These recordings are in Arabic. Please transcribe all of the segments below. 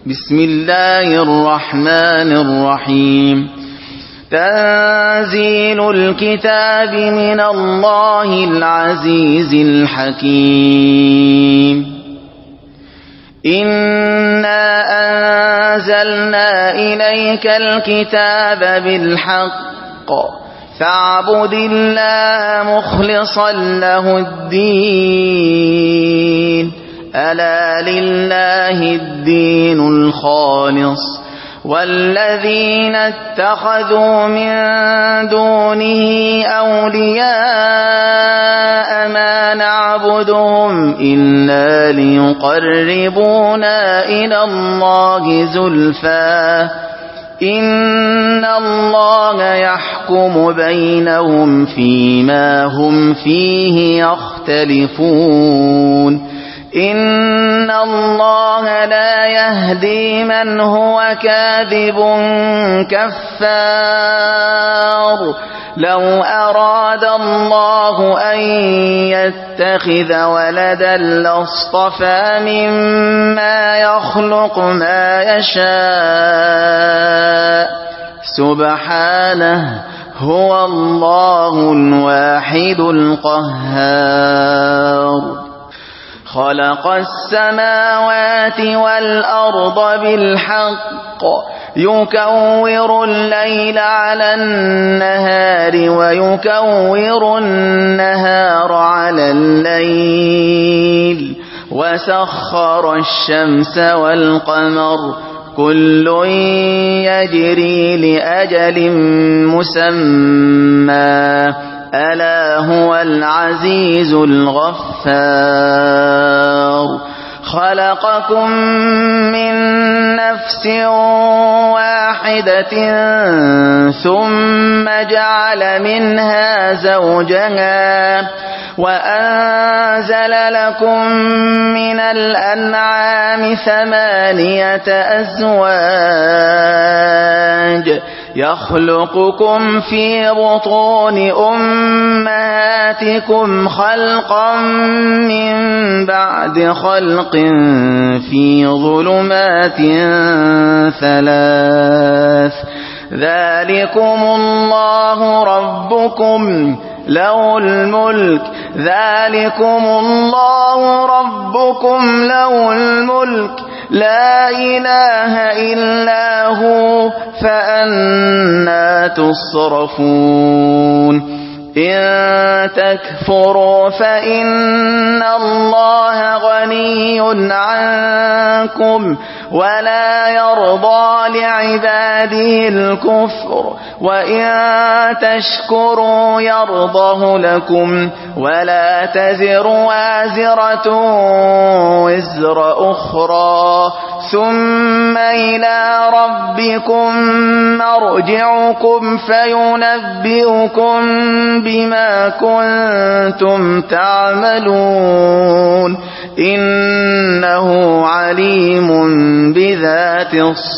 بسم الله الرحمن الرحيم. تنزيل الكتاب من الله العزيز الحكيم. إنا أنزلنا إليك الكتاب بالحق فاعبد الله مخلصا له الدين ألا لله الدين الخالص والذين اتخذوا من دونه أولياء ما نعبدهم إلا ليقربونا إلى الله زلفى إن الله يحكم بينهم فيما هم فيه يختلفون إن الله لا يهدي من هو كاذب كفار. لو أراد الله أن يتخذ ولدا لاصطفى مما يخلق ما يشاء سبحانه هو الله الواحد القهار. خلق السماوات والأرض بالحق يكور الليل على النهار ويكور النهار على الليل وسخر الشمس والقمر كل يجري لأجل مسمى ألا هو العزيز الغفار. خلقكم من نفس واحدة ثم جعل منها زوجها وأنزل لكم من الأنعام 8 أزواج يخلقكم في بطون أمهاتكم خلقا من بعد خلق في ظلمات 3 ذلكم الله ربكم له الملك ذلكم الله ربكم له الملك لا إله إلا هو فأنى تصرفون. إن تكفروا فإن الله غني عنكم ولا يرضى لعباده الكفر وإن تشكروا يرضه لكم ولا تزر وازرة وزر أخرى ثم إلى ربكم مرجعكم فينبئكم بما كنتم تعملون إنه عليم بذات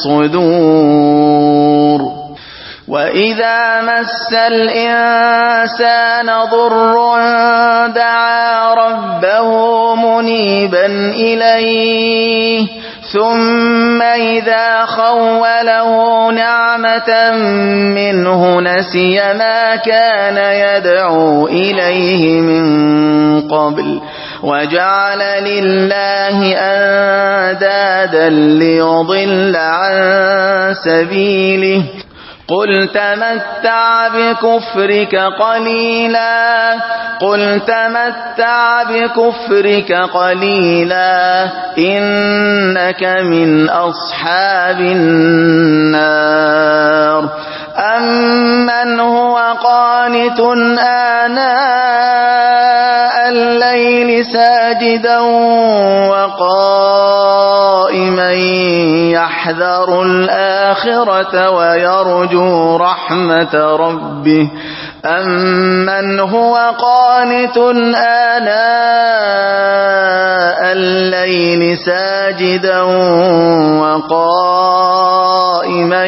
الصدور. وإذا مس الإنسان ضر دعا ربه منيبا إليه ثم إذا خوله نعمة منه نسي ما كان يدعو إليه من قبل وجعل لله أندادا ليضل عن سبيله قل تمتع بكفرك قليلا إنك من أصحاب النار. أمن هو قانت آناء الليل ساجدا وقائما يحذر الآخرة ويرجو رحمة ربه أمن هو قانت آناء الليل ساجدا وقائما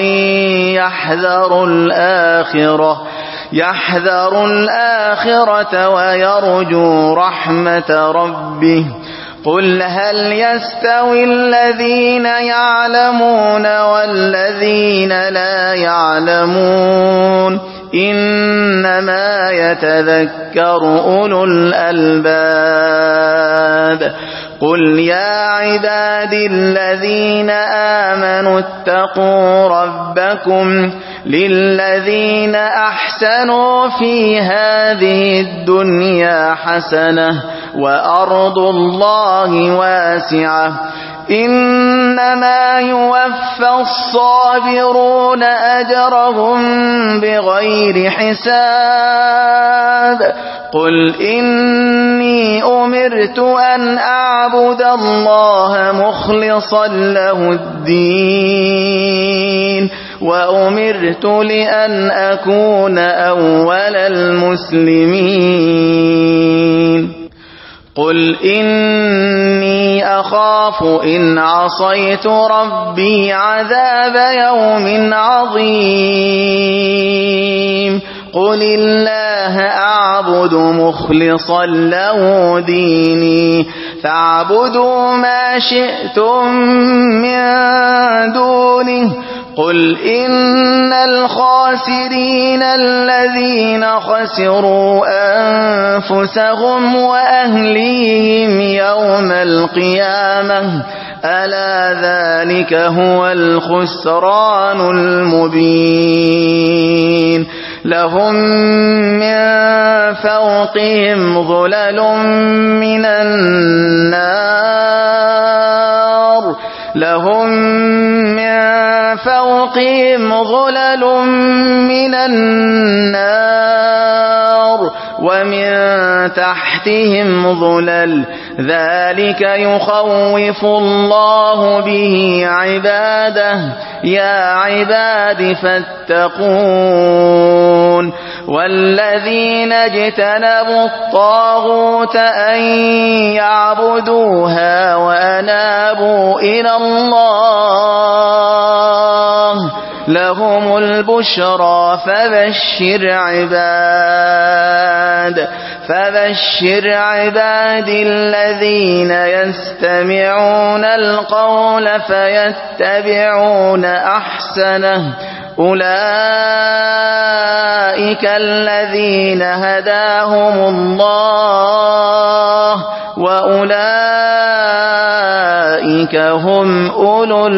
يحذر الآخرة ويرجو رحمة ربه قل هل يستوي الذين يعلمون والذين لا يعلمون إنما يتذكر أولو الألباب قل يا عبادي الذين آمنوا اتقوا ربكم للذين أحسنوا في هذه الدنيا حسنة وأرض الله واسعة إنما يوفى الصابرون أجرهم بغير حساب قل إني أمرت أن أعبد الله مخلصا له الدين وأمرت لأن أكون أول المسلمين قل إني أخاف إن عصيت ربي عذاب يوم عظيم قل الله أعبد مخلصا له ديني فاعبدوا ما شئتم من دونه قل إن الخاسرين الذين خسروا أنفسهم وأهليهم يوم القيامة ألا ذلك هو الخسران المبين لهم من فوقهم ظلل من النار لهم من فوقهم ظلل من النار ومن تحتهم ظلل ذلك يخوف الله به عباده يا عباد فاتقون والذين اجتنبوا الطاغوت أن يعبدوها وأنابوا إلى الله لهم البشرى فبشر عبادي الذين يستمعون القول فيتبعون أحسنه أولئك الذين هداهم الله وأولئك هم أولو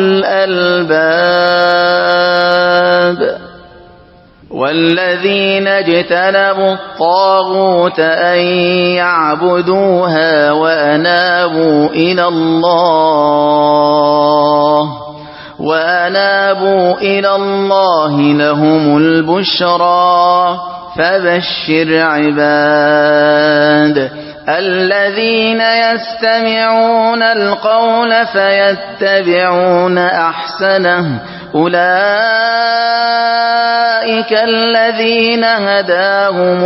الألباب والذين اجتنبوا الطاغوت أن يعبدوها وأنابوا إلى الله لهم البشرى فبشر عباد الذين يستمعون القول فيتبعون أحسنه أولئك الذين هداهم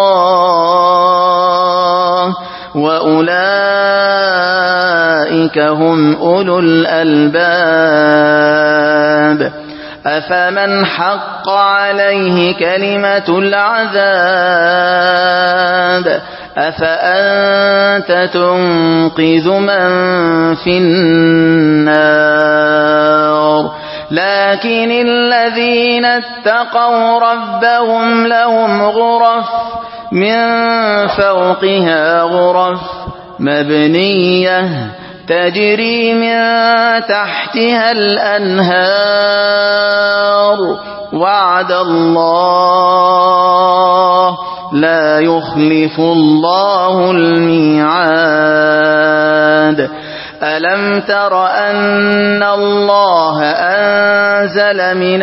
الله وأولئك هم أولو الألباب أفمن حق عليه كلمة العذاب أفأنت تنقذ من في النار لكن الذين اتقوا ربهم لهم غرف من فوقها غرف مبنية تجري من تحتها الأنهار وعد الله لا يخلف الله الميعاد ألم تر أن الله أنزل من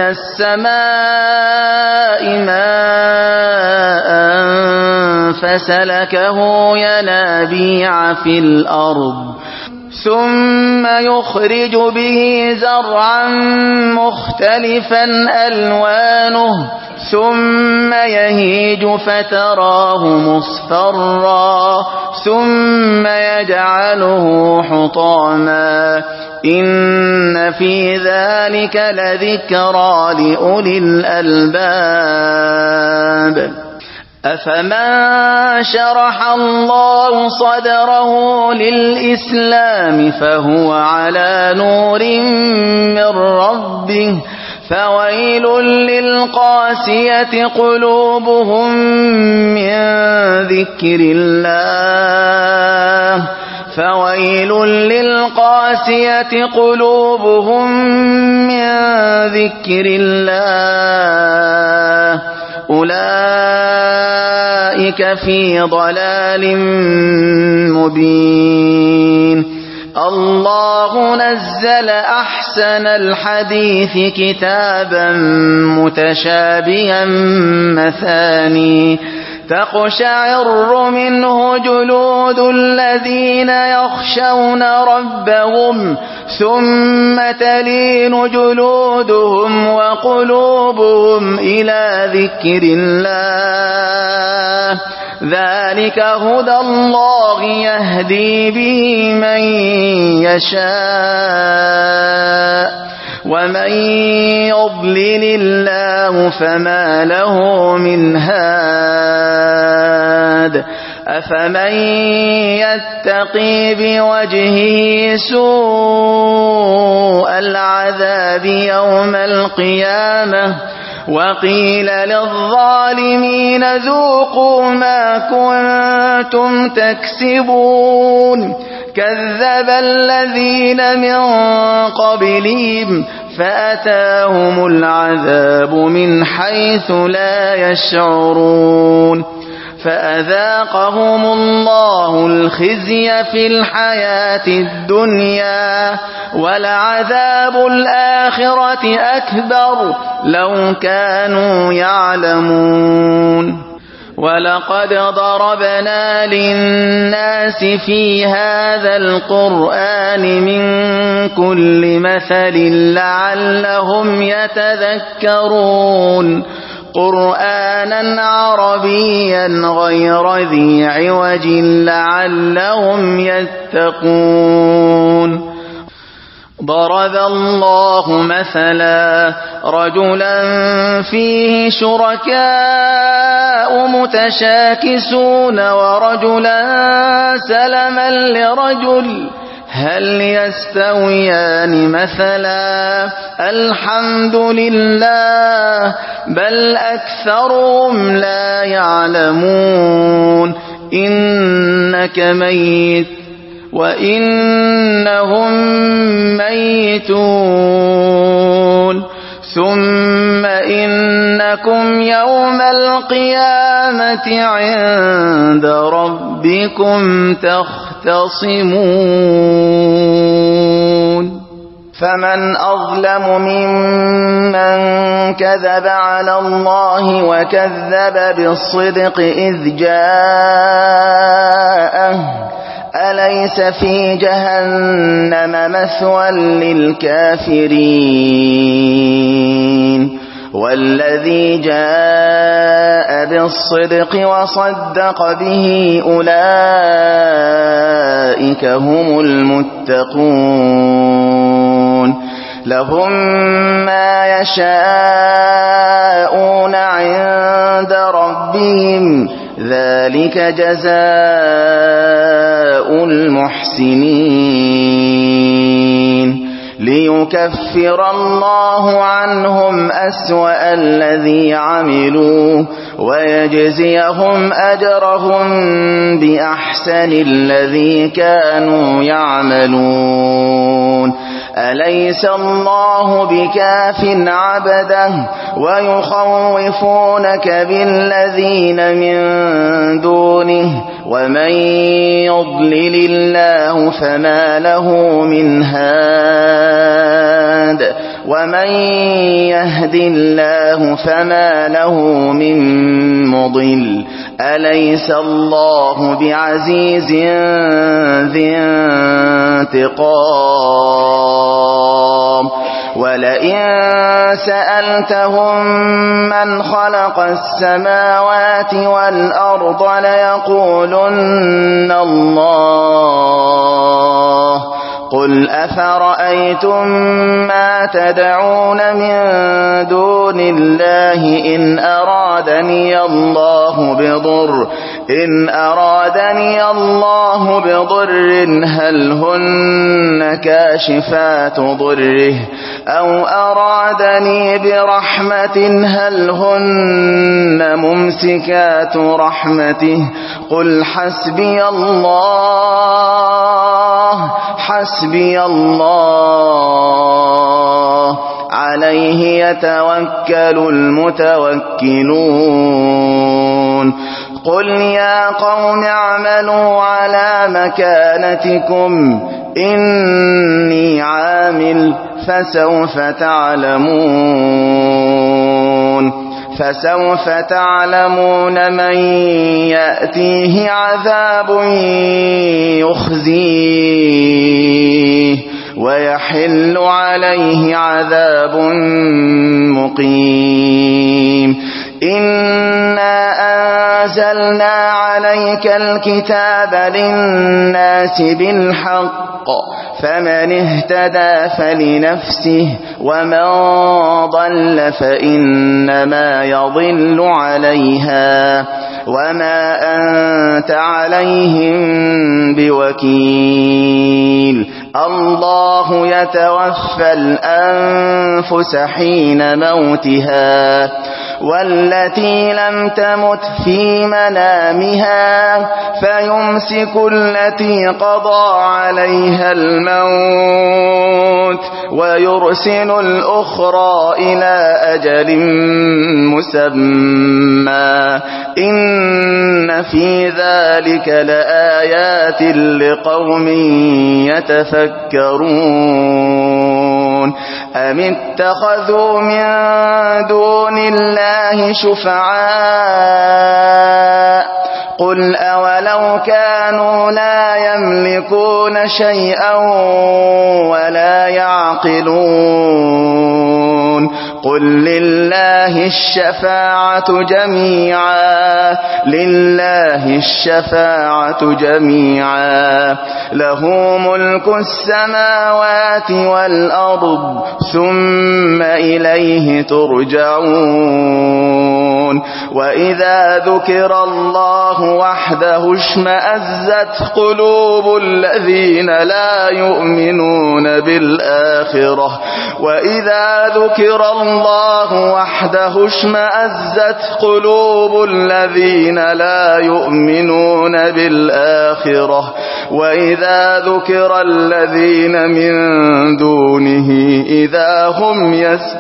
السماء ماء فسلكه ينابيع في الأرض ثم يخرج به زرعا مختلفا ألوانه ثم يهيج فتراه مصفرا ثم يجعله حطاما إن في ذلك لذكرى لأولي الألباب أفمن شرح الله صدره للإسلام فهو على نور من ربه فويل للقاسية قلوبهم من ذكر الله فويل للقاسية قلوبهم من ذكر الله أولئك في ضلال مبين الله نزل أحسن الحديث كتابا متشابها مثاني تقشعر منه جلود الذين يخشون ربهم ثم تلين جلودهم وقلوبهم إلى ذكر الله ذلك هدى الله يهدي به من يشاء ومن يضلل الله فما له من هاد أفمن يتقي بوجهه سوء العذاب يوم القيامة وقيل للظالمين ذوقوا ما كنتم تكسبون كذب الذين من قبلهم فأتاهم العذاب من حيث لا يشعرون فأذاقهم الله الخزي في الحياة الدنيا ولعذاب الآخرة أكبر لو كانوا يعلمون ولقد ضربنا للناس في هذا القرآن من كل مثل لعلهم يتذكرون قرآنا عربيا غير ذي عوج لعلهم يتقون ضرب الله مثلا رجلا فيه شركاء متشاكسون ورجلا سلما لرجل هل يستويان مثلا الحمد لله بل أكثرهم لا يعلمون إنك ميت وإنهم ميتون ثم إنكم يوم القيامة عند ربكم تختصمون فمن أظلم ممن كذب على الله وكذب بالصدق إذ جاءه أليس في جهنم مثوى للكافرين والذي جاء بالصدق وصدق به أولئك هم المتقون لهم ما يشاءون عند ربهم ذلك جزاء المحسنين ليكفر الله عنهم أسوأ الذي عملوا ويجزيهم أجرهم بأحسن الذي كانوا يعملون أليس الله بكاف عبده ويخوفونك بالذين من دونه ومن يضلل الله فما له من هاد ومن يهد الله فما له من مضل أليس الله بعزيز ذي انتقام ولئن سألتهم من خلق السماوات والأرض ليقولن الله قل أفرأيتم ما تدعون من دون الله إن أرادني الله بضر هل هن كاشفات ضره أو أرادني برحمة هل هن ممسكات رحمته قل حسبي الله عليه يتوكل المتوكلون قل يا قوم اعملوا على مكانتكم إني عامل فسوف تعلمون من يأتيه عذاب يخزيه ويحل عليه عذاب مقيم إنا أنزلنا عليك الكتاب للناس بالحق فمن اهتدى فلنفسه ومن ضل فإنما يضل عليها وما أنت عليهم بوكيل الله يتوفى الأنفس حين موتها والتي لم تمت في منامها فيمسك التي قضى عليها الموت ويرسل الأخرى إلى أجل مسمى إن في ذلك لآيات لقوم يتفكرون أم اتخذوا من دون الله شفعاء قل أولو كانوا لا يملكون شيئا ولا يعقلون قل لله الشفاعة جميعا له ملك السماوات والأرض ثم إليه ترجعون وإذا ذكر الله وحده اشمأزت قلوب الذين لا يؤمنون بالآخرة وإذا ذكر الله وحده اشمأزت قلوب الذين لا يؤمنون بالآخرة وإذا ذكر الذين من دونه إذا هم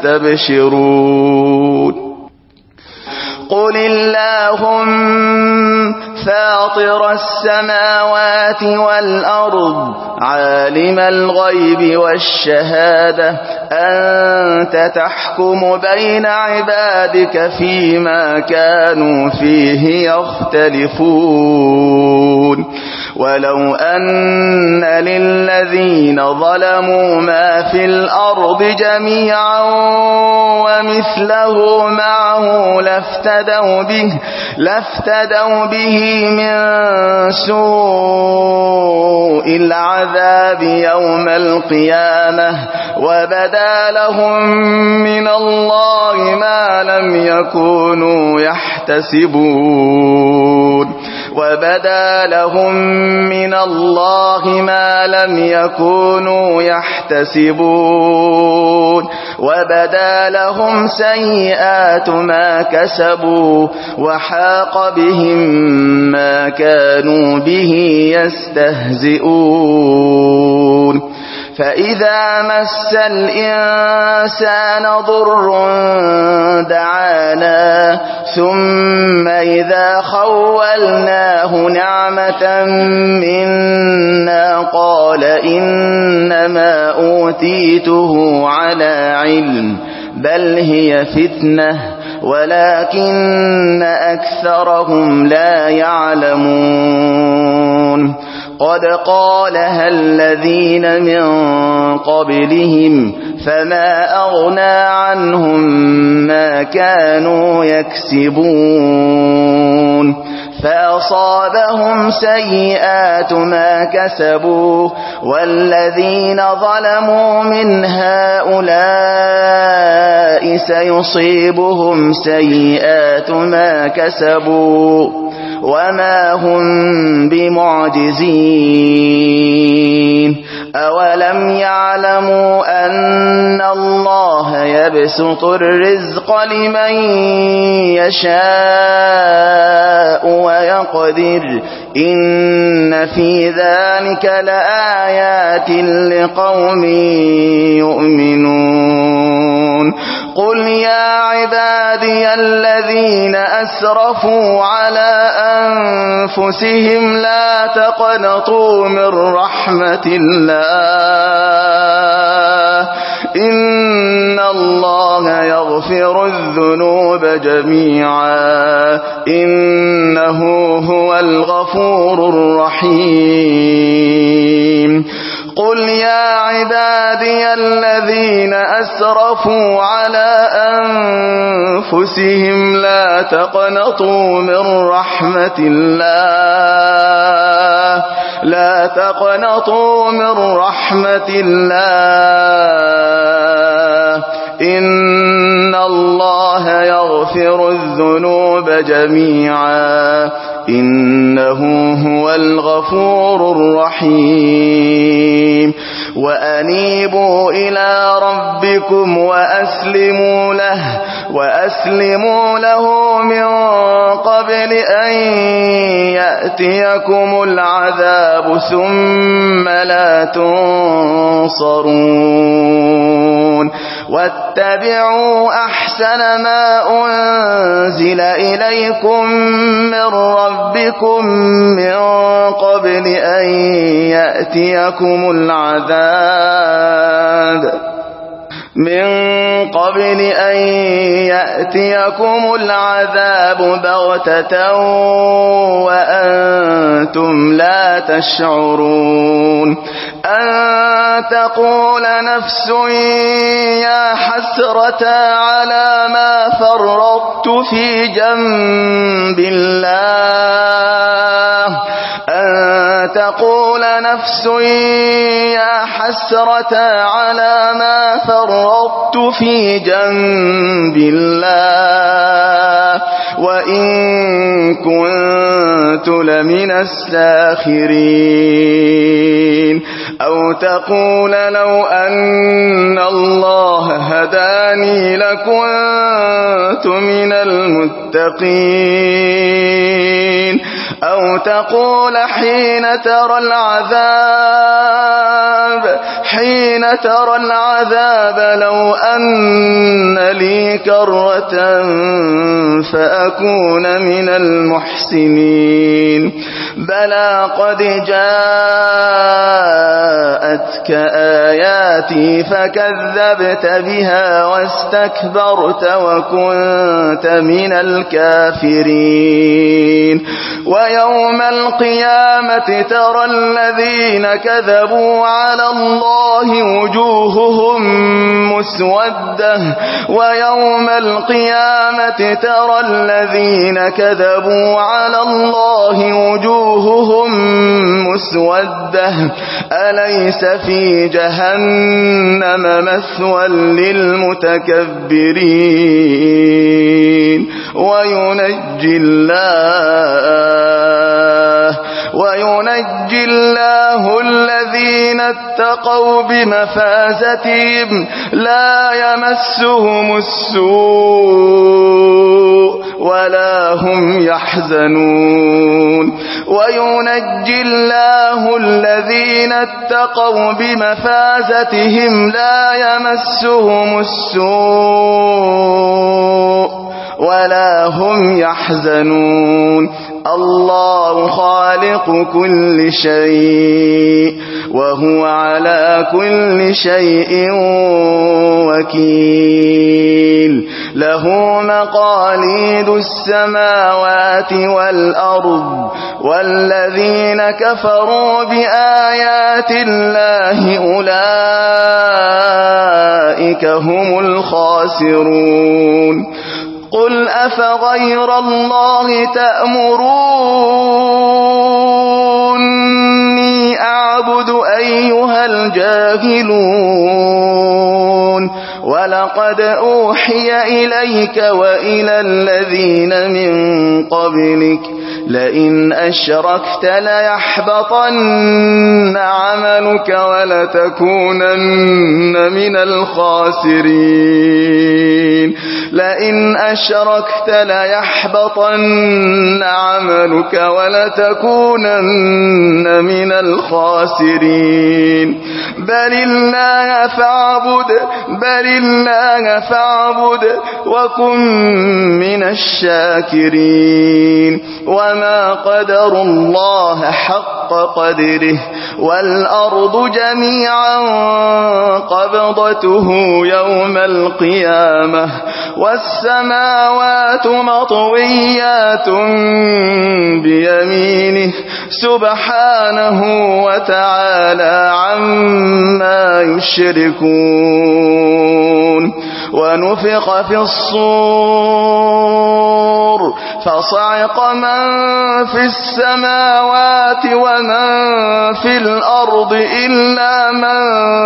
يستبشرون قل اللهم فاطر السماوات والأرض عالم الغيب والشهادة أنت تحكم بين عبادك فيما كانوا فيه يختلفون ولو أن للذين ظلموا ما في الأرض جميعا ومثله معه لافتدوا به من سوء العذاب يوم القيامة وبدا لهم من الله ما لم يكونوا يحتسبون وبدا لهم سيئات ما كسبوا وحاق بهم ما كانوا به يستهزئون فإذا مس الإنسان ضر دعانا ثم إذا خولناه نعمة منا قال إنما أوتيته على علم بل هي فتنة ولكن أكثرهم لا يعلمون قد قالها الذين من قبلهم فما أغنى عنهم ما كانوا يكسبون فأصابهم سيئات ما كسبوا والذين ظلموا من هؤلاء سيصيبهم سيئات ما كسبوا وما هم بمعجزين أولم يعلموا أن الله يبسط الرزق لمن يشاء ويقدر إن في ذلك لآيات لقوم يؤمنون قل يا عبادي الذين أسرفوا على أنفسهم لا تقنطوا من رحمة الله إن الله يغفر الذنوب جميعا إنه هو الغفور الرحيم قل يا عبادي الذين أسرفوا على أنفسهم لا تقنطوا من رحمة الله لا تقنطوا من رحمة الله إن الله يغفر الذنوب جميعا إنه هو الغفور الرحيم وأنيبوا إلى ربكم وأسلموا له من قبل أن يأتيكم العذاب ثم لا تنصرون واتبعوا أحسن ما أنزل إليكم من ربكم من قبل أن يأتيكم العذاب بغتة وأنتم لا تشعرون أن تقول نفس يا حسرة على ما فرطت في جنب الله أن تقول نفس يا حسرة على ما فرطت في جنب الله وإن كنت لمن الساخرين أو تقول لو أن الله هداني لكنت من المتقين أو تقول حين ترى العذاب لو أن لي كرة فأكون من المحسنين بلى قد جاءتك آياتي فكذبت بها واستكبرت وكنت من الكافرين ويوم القيامة ترى الذين كذبوا على الله وجوههم مسودة ويوم القيامة ترى الذين كذبوا على الله وجوههم مسودة أليس في جهنم مثوى للمتكبرين وينجي الله الذين اتقوا بمفازتهم لا يمسهم السوء ولا هم يحزنون وينجي الله الذين اتقوا بمفازتهم لا يمسهم السوء ولا هم يحزنون الله خالق كل شيء وهو على كل شيء وكيل له مقاليد السماوات والأرض والذين كفروا بآيات الله أولئك هم الخاسرون قل أفغير الله تأمروني أعبد أيها الجاهلون ولقد أوحي إليك وإلى الذين من قبلك لئن أشركت ليحبطن عملك ولتكونن من الخاسرين لئن أشركت ليحبطن عملك ولتكونن من الخاسرين بل الله فاعبد وكن من الشاكرين وما قدروا الله حق قدره والأرض جميعا قبضته يوم القيامة والسماوات مطويات بيمينه سبحانه وتعالى عما يشركون ونفخ في الصور فصعق من في السماوات ومن في الأرض إلا من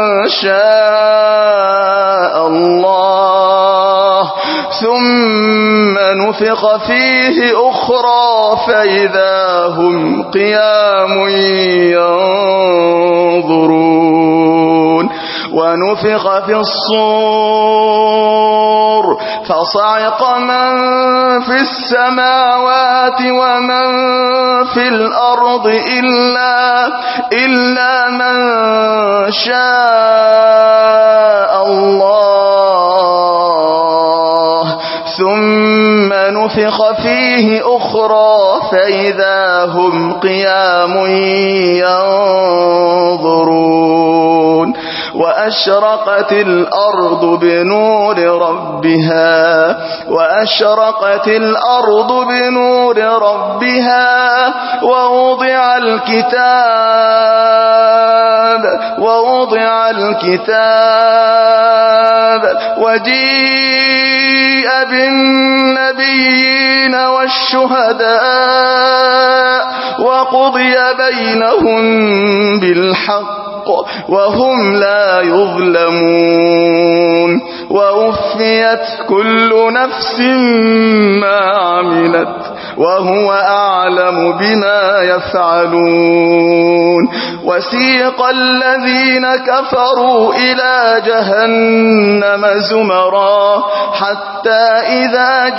شاء الله ثم نفخ فيه أخرى فإذا هم قيام ينظرون ونفخ في الصور فصعق من في السماوات ومن في الأرض إلا من شاء الله ثم نفخ فيه أخرى فإذا هم قيام ينظرون وأشرقت الأرض بنور ربها ووضع الكتاب وجيء بالنبيين والشهداء وقضي بينهم بالحق وهم لا يظلمون ووفيت كل نفس ما عملت وهو أعلم بما يفعلون وسيق الذين كفروا إلى جهنم زمرا حتى إذا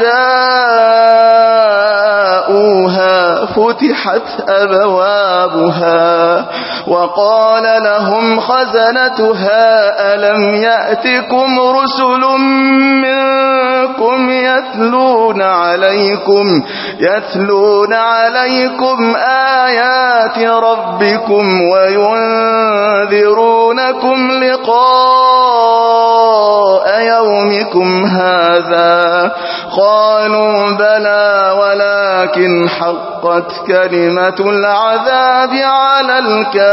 جاءوها فتحت أبوابها وقال لهم خزنتها ألم يأتكم رسل منكم يتلون عليكم آيات ربكم وينذرونكم لقاء يومكم هذا قالوا بلى ولكن حقت كلمة العذاب على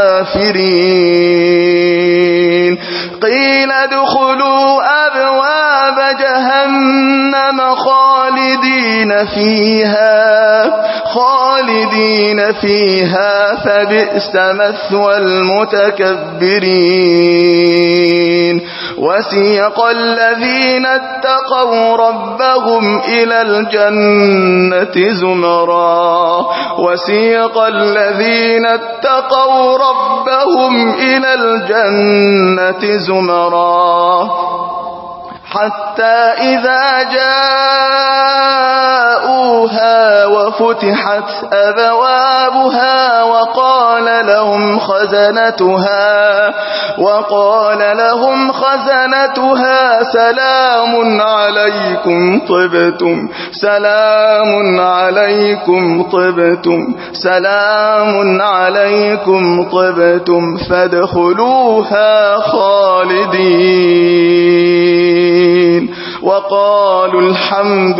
الكافرين قيل ادخلوا أبواب جهنم خالدين فيها فبئس مثوى المتكبرين وسيق الذين اتقوا ربهم إلى الجنة زمرا حتى إذا جاءوها وفتحت أبوابها وقال لهم خزنتها سلام عليكم طبتم فادخلوها خالدين وقالوا الحمد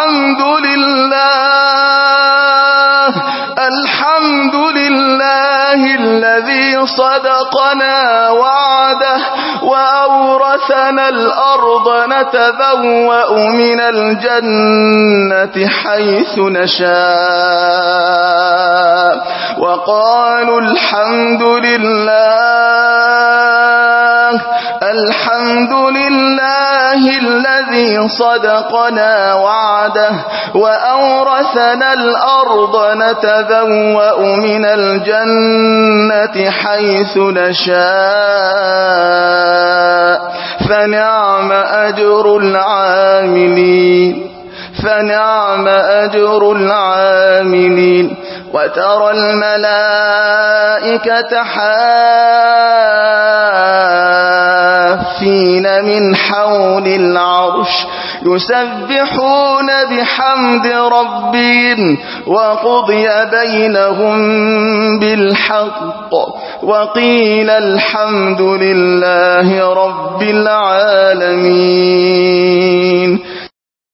لله لله الذي صدقنا وعده وأورثنا الأرض نتبوأ من الجنة حيث نشاء وقالوا الحمد لله الذي صدقنا وعده وأورثنا الأرض نتبوأ من الجنة حيث نشاء فنعم أجر العاملين وترى الملائكة حافين من حول العرش يسبحون بحمد ربهم وقضي بينهم بالحق وقيل الحمد لله رب العالمين